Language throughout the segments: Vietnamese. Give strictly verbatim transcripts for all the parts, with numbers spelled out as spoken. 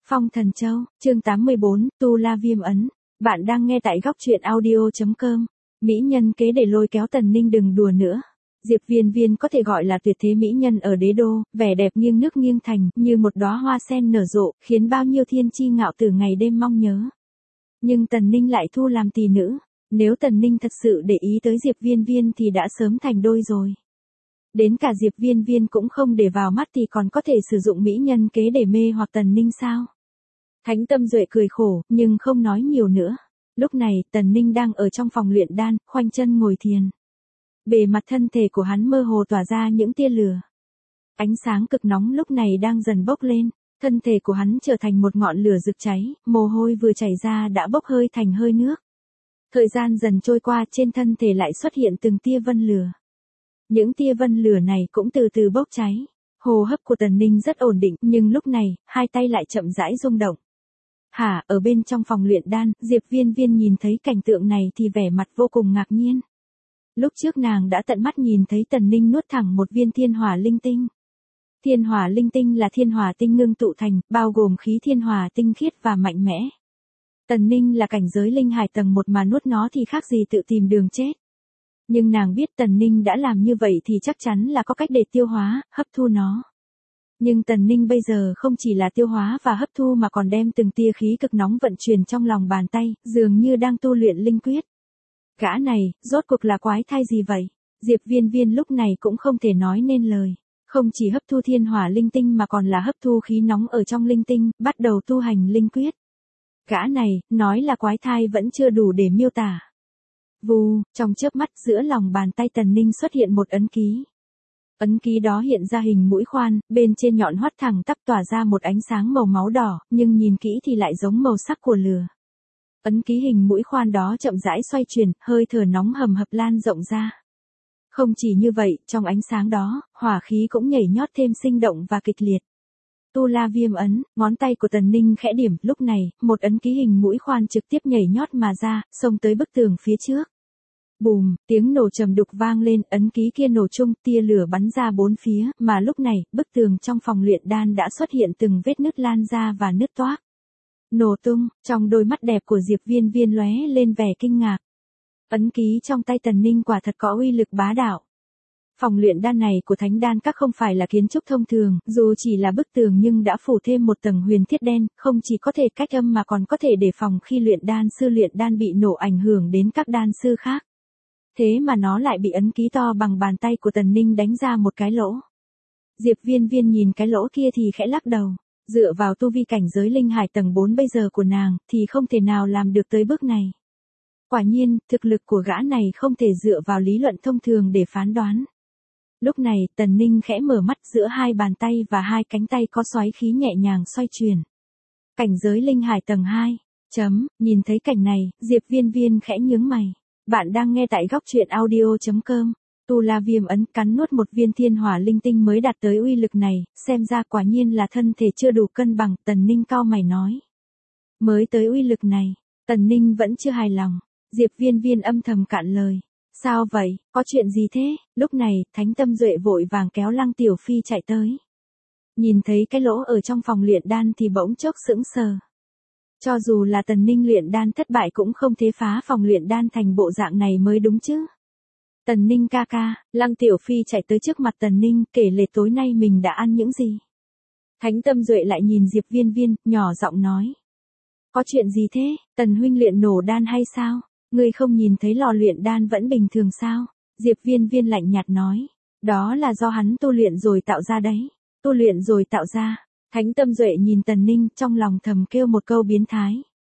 Phong Thần Châu, chương tám mươi bốn, Tu La Viêm Ấn. Bạn đang nghe tại góc truyện audio chấm com. Mỹ nhân kế để lôi kéo Tần Ninh đừng đùa nữa. Diệp Viên Viên có thể gọi là tuyệt thế mỹ nhân ở đế đô, vẻ đẹp nghiêng nước nghiêng thành, như một đóa hoa sen nở rộ, khiến bao nhiêu thiên chi ngạo tử ngày đêm mong nhớ. Nhưng Tần Ninh lại thu làm tỷ nữ, nếu Tần Ninh thật sự để ý tới Diệp Viên Viên thì đã sớm thành đôi rồi. Đến cả Diệp Viên Viên cũng không để vào mắt thì còn có thể sử dụng mỹ nhân kế để mê hoặc Tần Ninh sao? Thánh Tâm Duệ cười khổ, nhưng không nói nhiều nữa. Lúc này, Tần Ninh đang ở trong phòng luyện đan, khoanh chân ngồi thiền. Bề mặt thân thể của hắn mơ hồ tỏa ra những tia lửa. Ánh sáng cực nóng lúc này đang dần bốc lên, thân thể của hắn trở thành một ngọn lửa rực cháy, mồ hôi vừa chảy ra đã bốc hơi thành hơi nước. Thời gian dần trôi qua, trên thân thể lại xuất hiện từng tia vân lửa. Những tia vân lửa này cũng từ từ bốc cháy. Hô hấp của Tần Ninh rất ổn định, nhưng lúc này, hai tay lại chậm rãi rung động. Hả, ở bên trong phòng luyện đan, Diệp Viên Viên nhìn thấy cảnh tượng này thì vẻ mặt vô cùng ngạc nhiên. Lúc trước nàng đã tận mắt nhìn thấy Tần Ninh nuốt thẳng một viên thiên hỏa linh tinh. Thiên hỏa linh tinh là thiên hỏa tinh ngưng tụ thành, bao gồm khí thiên hỏa tinh khiết và mạnh mẽ. Tần Ninh là cảnh giới linh hải tầng một mà nuốt nó thì khác gì tự tìm đường chết. Nhưng nàng biết Tần Ninh đã làm như vậy thì chắc chắn là có cách để tiêu hóa, hấp thu nó. Nhưng Tần Ninh bây giờ không chỉ là tiêu hóa và hấp thu mà còn đem từng tia khí cực nóng vận chuyển trong lòng bàn tay, dường như đang tu luyện linh quyết. Gã này, rốt cuộc là quái thai gì vậy? Diệp Viên Viên lúc này cũng không thể nói nên lời. Không chỉ hấp thu thiên hỏa linh tinh mà còn là hấp thu khí nóng ở trong linh tinh, bắt đầu tu hành linh quyết. Gã này, nói là quái thai vẫn chưa đủ để miêu tả. Vù, trong chớp mắt giữa lòng bàn tay Tần Ninh xuất hiện một ấn ký. Ấn ký đó hiện ra hình mũi khoan, bên trên nhọn hoắt thẳng tắp tỏa ra một ánh sáng màu máu đỏ, nhưng nhìn kỹ thì lại giống màu sắc của lửa. Ấn ký hình mũi khoan đó chậm rãi xoay chuyển, hơi thở nóng hầm hập lan rộng ra. Không chỉ như vậy, trong ánh sáng đó, hỏa khí cũng nhảy nhót thêm sinh động và kịch liệt. Tu La Viêm Ấn, ngón tay của Tần Ninh khẽ điểm, lúc này, một ấn ký hình mũi khoan trực tiếp nhảy nhót mà ra, xông tới bức tường phía trước. Bùm, tiếng nổ trầm đục vang lên, ấn ký kia nổ chung, tia lửa bắn ra bốn phía, mà lúc này, bức tường trong phòng luyện đan đã xuất hiện từng vết nứt lan ra và nứt toác. Nổ tung, trong đôi mắt đẹp của Diệp Viên Viên lóe lên vẻ kinh ngạc. Ấn ký trong tay Tần Ninh quả thật có uy lực bá đạo. Phòng luyện đan này của Thánh Đan Các không phải là kiến trúc thông thường, dù chỉ là bức tường nhưng đã phủ thêm một tầng huyền thiết đen, không chỉ có thể cách âm mà còn có thể đề phòng khi luyện đan sư luyện đan bị nổ ảnh hưởng đến các đan sư khác. Thế mà nó lại bị ấn ký to bằng bàn tay của Tần Ninh đánh ra một cái lỗ. Diệp Viên Viên nhìn cái lỗ kia thì khẽ lắc đầu. Dựa vào tu vi cảnh giới linh hải tầng bốn bây giờ của nàng, thì không thể nào làm được tới bước này. Quả nhiên, thực lực của gã này không thể dựa vào lý luận thông thường để phán đoán. Lúc này, Tần Ninh khẽ mở mắt, giữa hai bàn tay và hai cánh tay có xoáy khí nhẹ nhàng xoay chuyển. Cảnh giới linh hải tầng hai. Chấm, nhìn thấy cảnh này, Diệp Viên Viên khẽ nhướng mày. Bạn đang nghe tại góc truyện audio chấm com. Tu La Viêm Ấn cắn nuốt một viên thiên hỏa linh tinh mới đạt tới uy lực này, xem ra quả nhiên là thân thể chưa đủ cân bằng, Tần Ninh cau mày nói. Mới tới uy lực này, Tần Ninh vẫn chưa hài lòng. Diệp Viên Viên âm thầm cạn lời. Sao vậy, có chuyện gì thế? Lúc này, Thánh Tâm Duệ vội vàng kéo Lăng Tiểu Phi chạy tới. Nhìn thấy cái lỗ ở trong phòng luyện đan thì bỗng chốc sững sờ. Cho dù là Tần Ninh luyện đan thất bại cũng không thể phá phòng luyện đan thành bộ dạng này mới đúng chứ. Tần Ninh ca ca, Lăng Tiểu Phi chạy tới trước mặt Tần Ninh, kể lể tối nay mình đã ăn những gì. Thánh Tâm Duệ lại nhìn Diệp Viên Viên, nhỏ giọng nói. Có chuyện gì thế, Tần huynh luyện nổ đan hay sao? Ngươi không nhìn thấy lò luyện đan vẫn bình thường sao? Diệp Viên Viên lạnh nhạt nói. Đó là do hắn tu luyện rồi tạo ra đấy. Tu luyện rồi tạo ra. Thánh Tâm Duệ nhìn Tần Ninh, trong lòng thầm kêu một câu biến thái.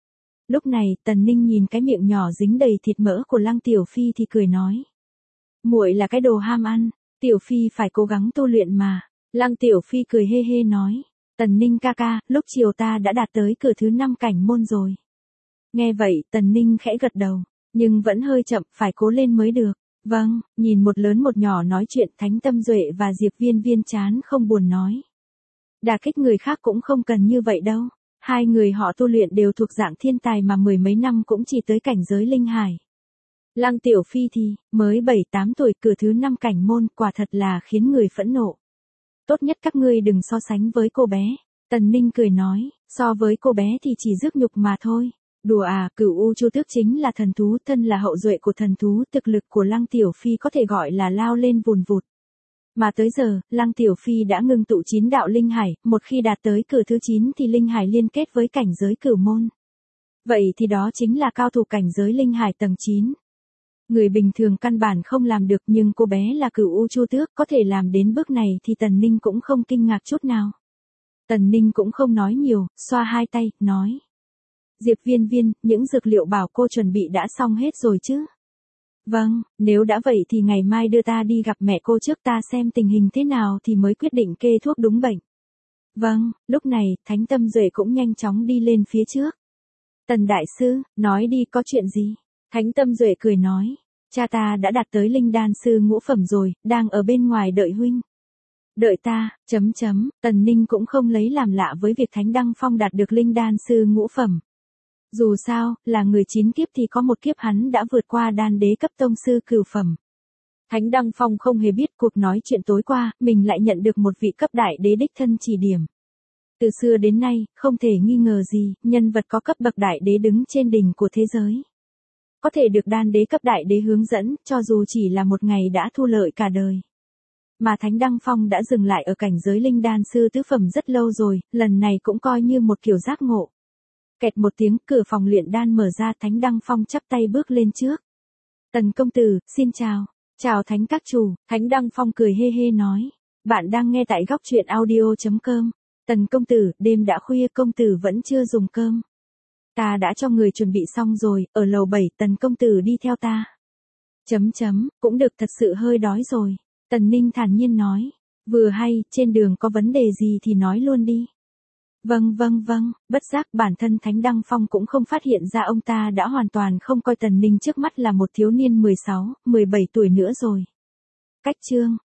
Lúc này, Tần Ninh nhìn cái miệng nhỏ dính đầy thịt mỡ của Lăng Tiểu Phi thì cười nói. Muội là cái đồ ham ăn, Tiểu Phi phải cố gắng tu luyện mà. Lăng Tiểu Phi cười hê hê nói. Tần Ninh ca ca, lúc chiều ta đã đạt tới cửa thứ năm cảnh môn rồi. Nghe vậy, Tần Ninh khẽ gật đầu, nhưng vẫn hơi chậm, phải cố lên mới được. Vâng, nhìn một lớn một nhỏ nói chuyện, Thánh Tâm Duệ và Diệp Viên Viên chán không buồn nói. Đả kích người khác cũng không cần như vậy đâu. Hai người họ tu luyện đều thuộc dạng thiên tài mà mười mấy năm cũng chỉ tới cảnh giới linh hải. Lăng Tiểu Phi thì, mới bảy tám tuổi cửa thứ năm cảnh môn, quả thật là khiến người phẫn nộ. Tốt nhất các ngươi đừng so sánh với cô bé. Tần Ninh cười nói, so với cô bé thì chỉ rước nhục mà thôi. Đùa à, Cửu U Chu Tước chính là thần thú, thân là hậu duệ của thần thú, thực lực của Lăng Tiểu Phi có thể gọi là lao lên vùn vụt. Mà tới giờ, Lăng Tiểu Phi đã ngưng tụ chín đạo linh hải, một khi đạt tới cửa thứ chín thì linh hải liên kết với cảnh giới cửu môn. Vậy thì đó chính là cao thủ cảnh giới linh hải tầng chín. Người bình thường căn bản không làm được, nhưng cô bé là Cửu U Chu Tước có thể làm đến bước này thì Tần Ninh cũng không kinh ngạc chút nào. Tần Ninh cũng không nói nhiều, xoa hai tay, nói. Diệp Viên Viên, những dược liệu bảo cô chuẩn bị đã xong hết rồi chứ? Vâng, nếu đã vậy thì ngày mai đưa ta đi gặp mẹ cô trước, ta xem tình hình thế nào thì mới quyết định kê thuốc đúng bệnh. Vâng, lúc này, Thánh Tâm Duệ cũng nhanh chóng đi lên phía trước. Tần Đại Sư, nói đi, có chuyện gì? Thánh Tâm Duệ cười nói, cha ta đã đạt tới linh đan sư ngũ phẩm rồi, đang ở bên ngoài đợi huynh. Đợi ta, chấm chấm, Tần Ninh cũng không lấy làm lạ với việc Thánh Đăng Phong đạt được linh đan sư ngũ phẩm. Dù sao, là người chín kiếp thì có một kiếp hắn đã vượt qua đan đế cấp tông sư cửu phẩm. Thánh Đăng Phong không hề biết cuộc nói chuyện tối qua, mình lại nhận được một vị cấp đại đế đích thân chỉ điểm. Từ xưa đến nay, không thể nghi ngờ gì, nhân vật có cấp bậc đại đế đứng trên đỉnh của thế giới. Có thể được đan đế cấp đại đế hướng dẫn, cho dù chỉ là một ngày đã thu lợi cả đời. Mà Thánh Đăng Phong đã dừng lại ở cảnh giới linh đan sư tứ phẩm rất lâu rồi, lần này cũng coi như một kiểu giác ngộ. Kẹt một tiếng, cửa phòng luyện đan mở ra, Thánh Đăng Phong chắp tay bước lên trước. Tần công tử, xin chào. Chào Thánh các chủ, Thánh Đăng Phong cười hê hê nói. Bạn đang nghe tại góc truyện audio.com. Tần công tử, đêm đã khuya, công tử vẫn chưa dùng cơm. Ta đã cho người chuẩn bị xong rồi, ở lầu bảy, Tần công tử đi theo ta. Chấm chấm, cũng được, thật sự hơi đói rồi. Tần Ninh thản nhiên nói. Vừa hay, trên đường có vấn đề gì thì nói luôn đi. Vâng vâng vâng, bất giác bản thân Thánh Đăng Phong cũng không phát hiện ra ông ta đã hoàn toàn không coi Tần Ninh trước mắt là một thiếu niên mười sáu, mười bảy tuổi nữa rồi. Cách chương,